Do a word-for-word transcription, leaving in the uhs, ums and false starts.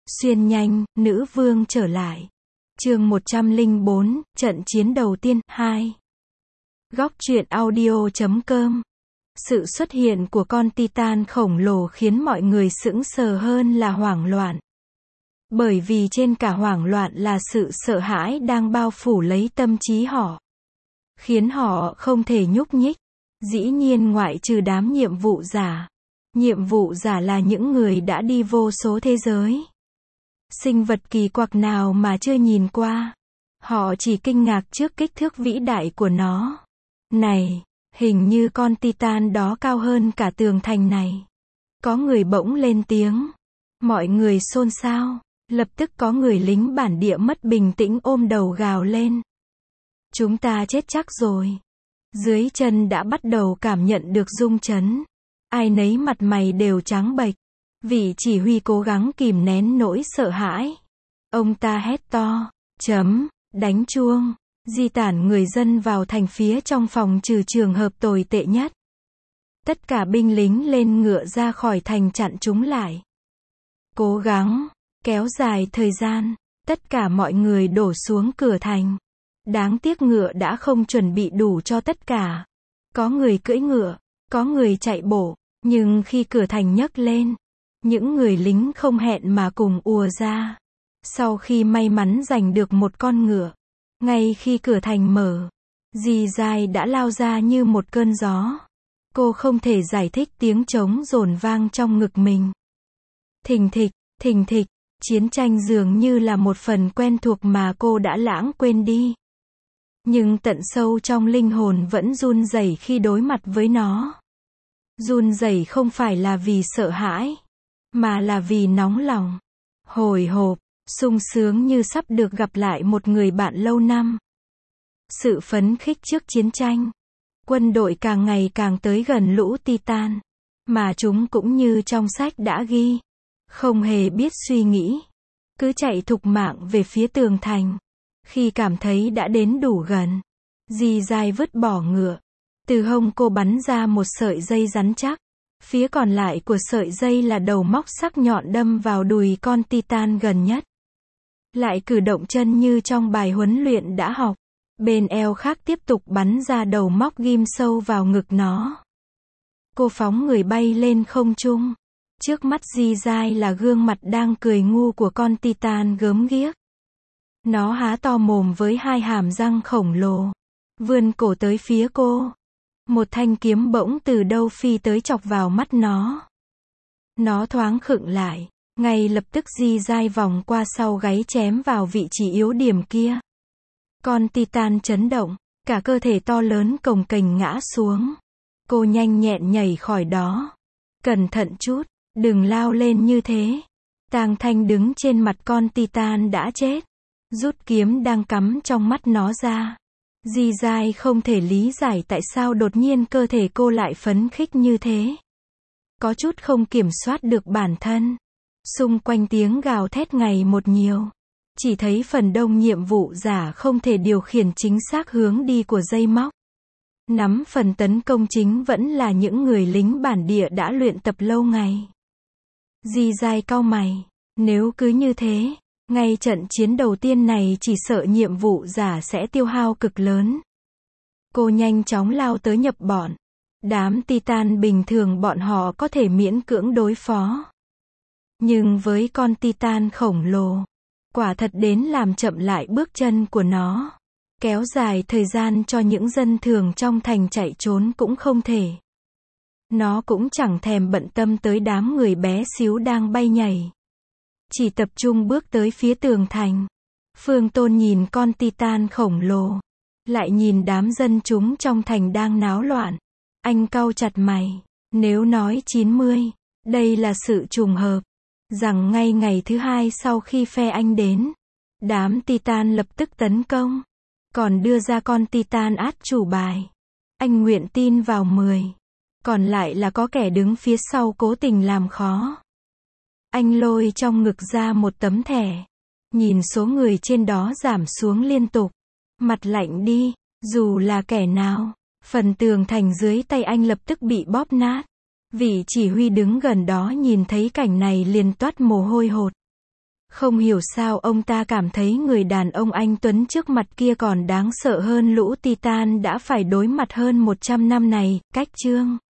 Xuyên nhanh, nữ vương trở lại. Chương một trăm lẻ bốn, trận chiến đầu tiên, hai. Góc truyện audio chấm com. Sự xuất hiện của con Titan khổng lồ khiến mọi người sững sờ hơn là hoảng loạn. Bởi vì trên cả hoảng loạn là sự sợ hãi đang bao phủ lấy tâm trí họ. Khiến họ không thể nhúc nhích. Dĩ nhiên ngoại trừ đám nhiệm vụ giả. Nhiệm vụ giả là những người đã đi vô số thế giới. Sinh vật kỳ quặc nào mà chưa nhìn qua. Họ chỉ kinh ngạc trước kích thước vĩ đại của nó. Này, hình như con Titan đó cao hơn cả tường thành này. Có người bỗng lên tiếng. Mọi người xôn xao. Lập tức có người lính bản địa mất bình tĩnh ôm đầu gào lên. Chúng ta chết chắc rồi. Dưới chân đã bắt đầu cảm nhận được rung chấn. Ai nấy mặt mày đều trắng bệch. Vị chỉ huy cố gắng kìm nén nỗi sợ hãi. Ông ta hét to, chấm, đánh chuông, di tản người dân vào thành phía trong phòng trừ trường hợp tồi tệ nhất. Tất cả binh lính lên ngựa ra khỏi thành chặn chúng lại. Cố gắng, kéo dài thời gian, tất cả mọi người đổ xuống cửa thành. Đáng tiếc ngựa đã không chuẩn bị đủ cho tất cả. Có người cưỡi ngựa, có người chạy bộ, nhưng khi cửa thành nhấc lên, những người lính không hẹn mà cùng ùa ra. Sau khi may mắn giành được một con ngựa, ngay khi cửa thành mở, Dì Dai đã lao ra như một cơn gió. Cô không thể giải thích tiếng trống dồn vang trong ngực mình. Thình thịch, thình thịch, chiến tranh dường như là một phần quen thuộc mà cô đã lãng quên đi. Nhưng tận sâu trong linh hồn vẫn run rẩy khi đối mặt với nó. Run rẩy không phải là vì sợ hãi, mà là vì nóng lòng, hồi hộp, sung sướng như sắp được gặp lại một người bạn lâu năm. Sự phấn khích trước chiến tranh. Quân đội càng ngày càng tới gần lũ Titan, mà chúng cũng như trong sách đã ghi, không hề biết suy nghĩ, cứ chạy thục mạng về phía tường thành. Khi cảm thấy đã đến đủ gần, Dì Dai vứt bỏ ngựa. Từ hông cô bắn ra một sợi dây rắn chắc. Phía còn lại của sợi dây là đầu móc sắc nhọn đâm vào đùi con Titan gần nhất. Lại cử động chân như trong bài huấn luyện đã học. Bên eo khác tiếp tục bắn ra đầu móc ghim sâu vào ngực nó. Cô phóng người bay lên không trung. Trước mắt Dì Dai là gương mặt đang cười ngu của con Titan gớm ghiếc. Nó há to mồm với hai hàm răng khổng lồ, vươn cổ tới phía cô. Một thanh kiếm bỗng từ đâu phi tới chọc vào mắt nó. Nó thoáng khựng lại, ngay lập tức Dì Dai vòng qua sau gáy chém vào vị trí yếu điểm kia. Con Titan chấn động, cả cơ thể to lớn cồng kềnh ngã xuống. Cô nhanh nhẹn nhảy khỏi đó. Cẩn thận chút, đừng lao lên như thế. Tang Thanh đứng trên mặt con Titan đã chết, rút kiếm đang cắm trong mắt nó ra. Dì Dai không thể lý giải tại sao đột nhiên cơ thể cô lại phấn khích như thế. Có chút không kiểm soát được bản thân. Xung quanh tiếng gào thét ngày một nhiều. Chỉ thấy phần đông nhiệm vụ giả không thể điều khiển chính xác hướng đi của dây móc. Nắm phần tấn công chính vẫn là những người lính bản địa đã luyện tập lâu ngày. Dì Dai cau mày. Nếu cứ như thế, ngay trận chiến đầu tiên này chỉ sợ nhiệm vụ giả sẽ tiêu hao cực lớn. Cô nhanh chóng lao tới nhập bọn. Đám Titan bình thường bọn họ có thể miễn cưỡng đối phó. Nhưng với con Titan khổng lồ, quả thật đến làm chậm lại bước chân của nó. Kéo dài thời gian cho những dân thường trong thành chạy trốn cũng không thể. Nó cũng chẳng thèm bận tâm tới đám người bé xíu đang bay nhảy. Chỉ tập trung bước tới phía tường thành. Phương Tôn nhìn con Titan khổng lồ, lại nhìn đám dân chúng trong thành đang náo loạn. Anh cau chặt mày. Nếu nói chín mươi, đây là sự trùng hợp. Rằng ngay ngày thứ hai sau khi phe anh đến, đám Titan lập tức tấn công. Còn đưa ra con Titan át chủ bài. Anh nguyện tin vào mười. Còn lại là có kẻ đứng phía sau cố tình làm khó. Anh lôi trong ngực ra một tấm thẻ. Nhìn số người trên đó giảm xuống liên tục. Mặt lạnh đi, dù là kẻ nào. Phần tường thành dưới tay anh lập tức bị bóp nát. Vị chỉ huy đứng gần đó nhìn thấy cảnh này liền toát mồ hôi hột. Không hiểu sao ông ta cảm thấy người đàn ông anh Tuấn trước mặt kia còn đáng sợ hơn lũ Titan đã phải đối mặt hơn một trăm năm này, cách chương